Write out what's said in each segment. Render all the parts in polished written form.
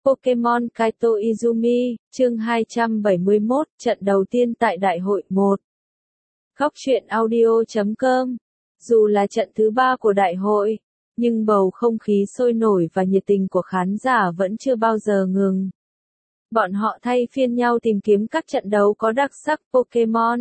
Pokemon Kaito Izumi, chương 271, trận đầu tiên tại Đại hội 1. Góc truyện audio.com. Dù là trận thứ 3 của đại hội, nhưng bầu không khí sôi nổi và nhiệt tình của khán giả vẫn chưa bao giờ ngừng. Bọn họ thay phiên nhau tìm kiếm các trận đấu có đặc sắc Pokemon.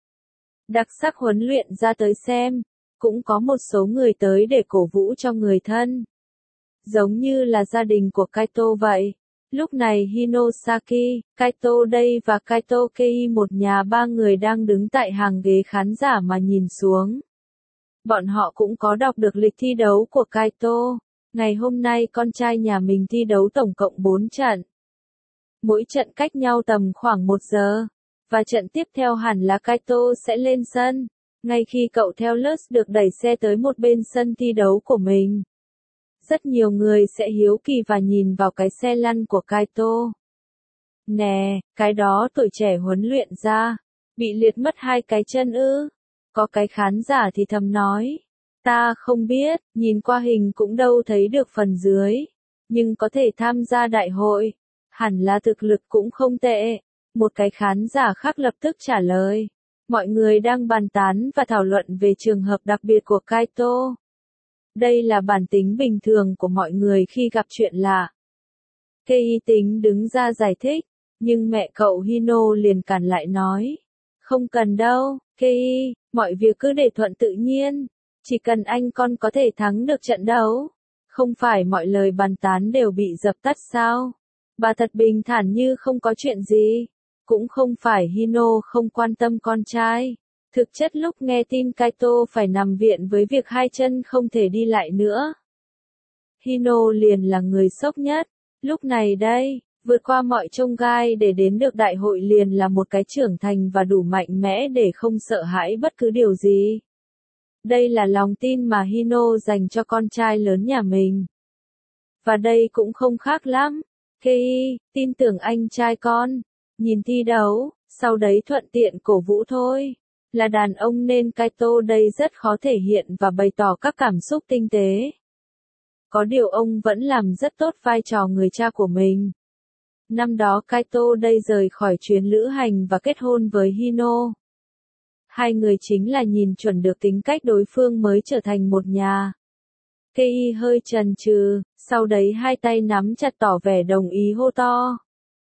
Đặc sắc huấn luyện ra tới xem, cũng có một số người tới để cổ vũ cho người thân. Giống như là gia đình của Kaito vậy. Lúc này Hinosaki, Kaito Day và Kaito Kei một nhà ba người đang đứng tại hàng ghế khán giả mà nhìn xuống. Bọn họ cũng có đọc được lịch thi đấu của Kaito. Ngày hôm nay con trai nhà mình thi đấu tổng cộng 4 trận. Mỗi trận cách nhau tầm khoảng 1 giờ. Và trận tiếp theo hẳn là Kaito sẽ lên sân. Ngay khi cậu theo Lutz được đẩy xe tới một bên sân thi đấu của mình. Rất nhiều người sẽ hiếu kỳ và nhìn vào cái xe lăn của Kaito. Nè, cái đó tuổi trẻ huấn luyện ra. Bị liệt mất 2 cái chân ư? Có cái khán giả thì thầm nói. Ta không biết, nhìn qua hình cũng đâu thấy được phần dưới. Nhưng có thể tham gia đại hội. Hẳn là thực lực cũng không tệ. Một cái khán giả khác lập tức trả lời. Mọi người đang bàn tán và thảo luận về trường hợp đặc biệt của Kaito. Đây là bản tính bình thường của mọi người khi gặp chuyện lạ. Kei tính đứng ra giải thích, nhưng mẹ cậu Hino liền cản lại nói. Không cần đâu, Kei, mọi việc cứ để thuận tự nhiên. Chỉ cần anh con có thể thắng được trận đấu. Không phải mọi lời bàn tán đều bị dập tắt sao? Bà thật bình thản như không có chuyện gì. Cũng không phải Hino không quan tâm con trai. Thực chất lúc nghe tin Kaito phải nằm viện với việc 2 chân không thể đi lại nữa. Hino liền là người sốc nhất. Lúc này đây, vượt qua mọi chông gai để đến được đại hội liền là một cái trưởng thành và đủ mạnh mẽ để không sợ hãi bất cứ điều gì. Đây là lòng tin mà Hino dành cho con trai lớn nhà mình. Và đây cũng không khác lắm. Kei, tin tưởng anh trai con. Nhìn thi đấu, sau đấy thuận tiện cổ vũ thôi. Là đàn ông nên Kaito đây rất khó thể hiện và bày tỏ các cảm xúc tinh tế. Có điều ông vẫn làm rất tốt vai trò người cha của mình. Năm đó Kaito đây rời khỏi chuyến lữ hành và kết hôn với Hino. Hai người chính là nhìn chuẩn được tính cách đối phương mới trở thành một nhà. Kei hơi chần chừ, sau đấy hai tay nắm chặt tỏ vẻ đồng ý hô to.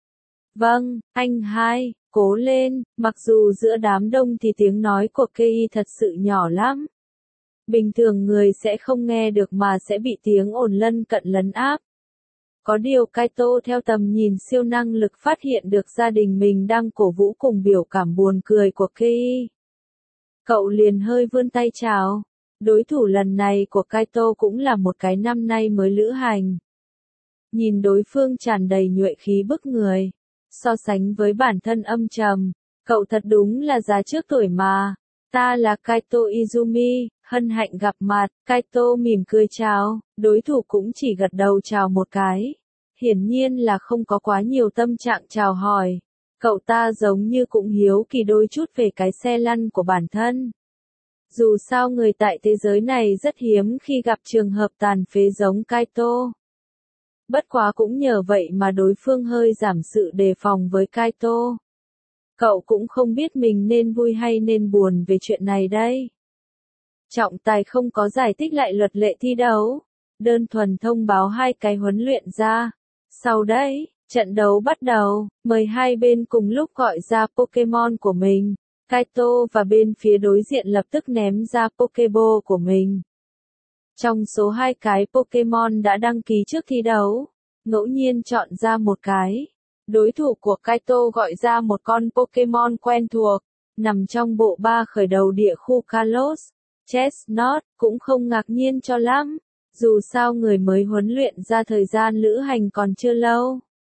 Vâng, anh hai, cố lên, mặc dù giữa đám đông thì tiếng nói của Kei thật sự nhỏ lắm. Bình thường người sẽ không nghe được mà sẽ bị tiếng ồn lân cận lấn áp. Có điều Kaito theo tầm nhìn siêu năng lực phát hiện được gia đình mình đang cổ vũ cùng biểu cảm buồn cười của Kei. Cậu liền hơi vươn tay chào. Đối thủ lần này của Kaito cũng là một cái năm nay mới lữ hành. Nhìn đối phương tràn đầy nhuệ khí bức người. So sánh với bản thân âm trầm, cậu thật đúng là già trước tuổi mà. Ta là Kaito Izumi, hân hạnh gặp mặt. Kaito mỉm cười chào, đối thủ cũng chỉ gật đầu chào một cái. Hiển nhiên là không có quá nhiều tâm trạng chào hỏi. Cậu ta giống như cũng hiếu kỳ đôi chút về cái xe lăn của bản thân. Dù sao người tại thế giới này rất hiếm khi gặp trường hợp tàn phế giống Kaito. Bất quá cũng nhờ vậy mà đối phương hơi giảm sự đề phòng với Kaito. Cậu cũng không biết mình nên vui hay nên buồn về chuyện này đây. Trọng tài không có giải thích lại luật lệ thi đấu. Đơn thuần thông báo 2 cái huấn luyện ra. Sau đấy, trận đấu bắt đầu, mời hai bên cùng lúc gọi ra Pokemon của mình. Kaito và bên phía đối diện lập tức ném ra Pokeball của mình. Trong số 2 cái Pokemon đã đăng ký trước thi đấu, ngẫu nhiên chọn ra một cái. Đối thủ của Kaito gọi ra một con Pokemon quen thuộc, nằm trong bộ 3 khởi đầu địa khu Kalos. Chestnut cũng không ngạc nhiên cho lắm, dù sao người mới huấn luyện ra thời gian lữ hành còn chưa lâu.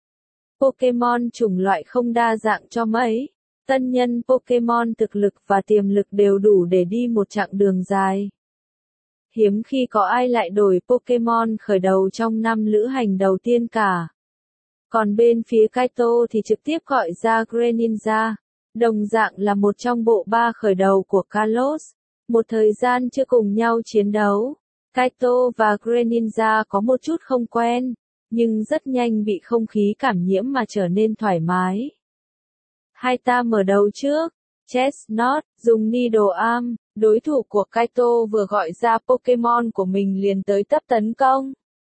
Pokemon chủng loại không đa dạng cho mấy. Tân nhân Pokemon thực lực và tiềm lực đều đủ để đi một chặng đường dài. Hiếm khi có ai lại đổi Pokemon khởi đầu trong năm lữ hành đầu tiên cả. Còn bên phía Kaito thì trực tiếp gọi ra Greninja, đồng dạng là một trong bộ 3 khởi đầu của Kalos. Một thời gian chưa cùng nhau chiến đấu, Kaito và Greninja có một chút không quen, nhưng rất nhanh bị không khí cảm nhiễm mà trở nên thoải mái. Hai ta mở đầu trước. Chestnut, dùng Needle Arm, đối thủ của Kaito vừa gọi ra Pokemon của mình liền tới tấp tấn công.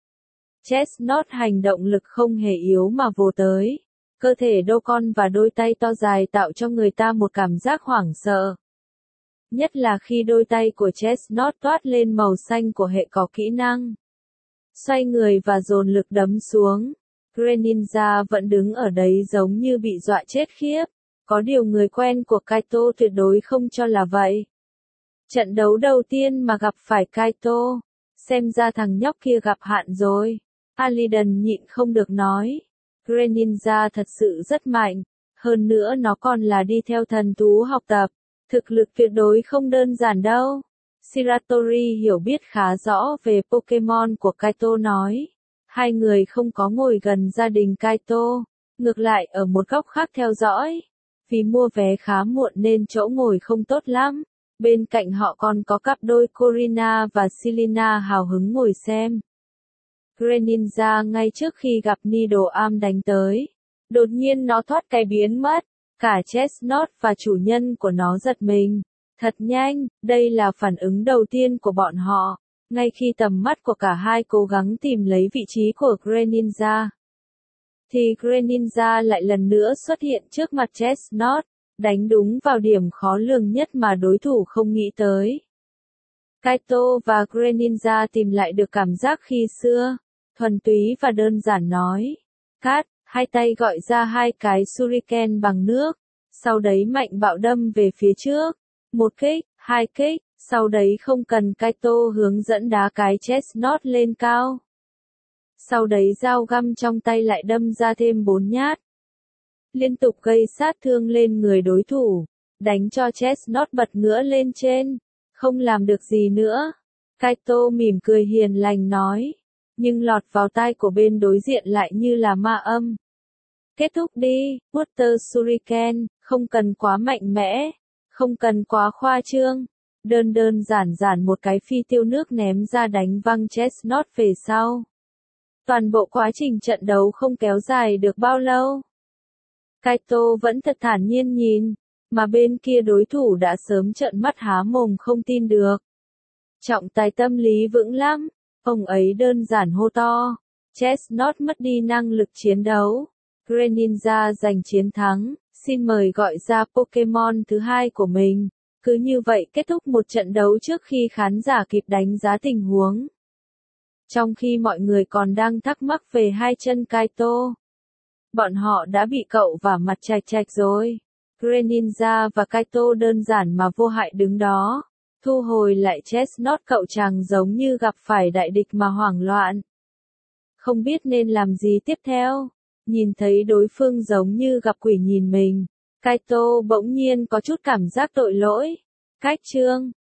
Chestnut hành động lực không hề yếu mà vồ tới. Cơ thể đô con và đôi tay to dài tạo cho người ta một cảm giác hoảng sợ. Nhất là khi đôi tay của Chestnut toát lên màu xanh của hệ có kỹ năng. Xoay người và dồn lực đấm xuống. Greninja vẫn đứng ở đấy giống như bị dọa chết khiếp. Có điều người quen của Kaito tuyệt đối không cho là vậy. Trận đấu đầu tiên mà gặp phải Kaito. Xem ra thằng nhóc kia gặp hạn rồi. Aliden nhịn không được nói. Greninja thật sự rất mạnh. Hơn nữa nó còn là đi theo thần thú học tập. Thực lực tuyệt đối không đơn giản đâu. Shiratori hiểu biết khá rõ về Pokemon của Kaito nói. Hai người không có ngồi gần gia đình Kaito. Ngược lại ở một góc khác theo dõi. Vì mua vé khá muộn nên chỗ ngồi không tốt lắm. Bên cạnh họ còn có cặp đôi Corina và Selena hào hứng ngồi xem. Greninja ngay trước khi gặp Needle Arm đánh tới. Đột nhiên nó thoát cái biến mất. Cả Chestnut và chủ nhân của nó giật mình. Thật nhanh, đây là phản ứng đầu tiên của bọn họ. Ngay khi tầm mắt của cả hai cố gắng tìm lấy vị trí của Greninja. Thì Greninja lại lần nữa xuất hiện trước mặt Chestnut, đánh đúng vào điểm khó lường nhất mà đối thủ không nghĩ tới. Kaito và Greninja tìm lại được cảm giác khi xưa, thuần túy và đơn giản nói. Cát, hai tay gọi ra hai cái shuriken bằng nước, sau đấy mạnh bạo đâm về phía trước. Một kích, hai kích, sau đấy không cần Kaito hướng dẫn đá cái Chestnut lên cao. Sau đấy dao găm trong tay lại đâm ra thêm 4 nhát. Liên tục gây sát thương lên người đối thủ, đánh cho Chestnut bật ngửa lên trên, không làm được gì nữa. Kaito mỉm cười hiền lành nói, nhưng lọt vào tai của bên đối diện lại như là ma âm. Kết thúc đi, Water Shuriken, không cần quá mạnh mẽ, không cần quá khoa trương. Đơn đơn giản giản một cái phi tiêu nước ném ra đánh văng Chestnut về sau. Toàn bộ quá trình trận đấu không kéo dài được bao lâu. Kaito vẫn thật thản nhiên nhìn, mà bên kia đối thủ đã sớm trợn mắt há mồm không tin được. Trọng tài tâm lý vững lắm, ông ấy đơn giản hô to. Chestnut mất đi năng lực chiến đấu. Greninja giành chiến thắng, xin mời gọi ra Pokemon thứ hai của mình. Cứ như vậy kết thúc một trận đấu trước khi khán giả kịp đánh giá tình huống. Trong khi mọi người còn đang thắc mắc về hai chân Kaito, bọn họ đã bị cậu vả mặt chạch chạch rồi. Greninja và Kaito đơn giản mà vô hại đứng đó, thu hồi lại Chestnut cậu chàng giống như gặp phải đại địch mà hoảng loạn. Không biết nên làm gì tiếp theo, nhìn thấy đối phương giống như gặp quỷ nhìn mình, Kaito bỗng nhiên có chút cảm giác tội lỗi. Cách chương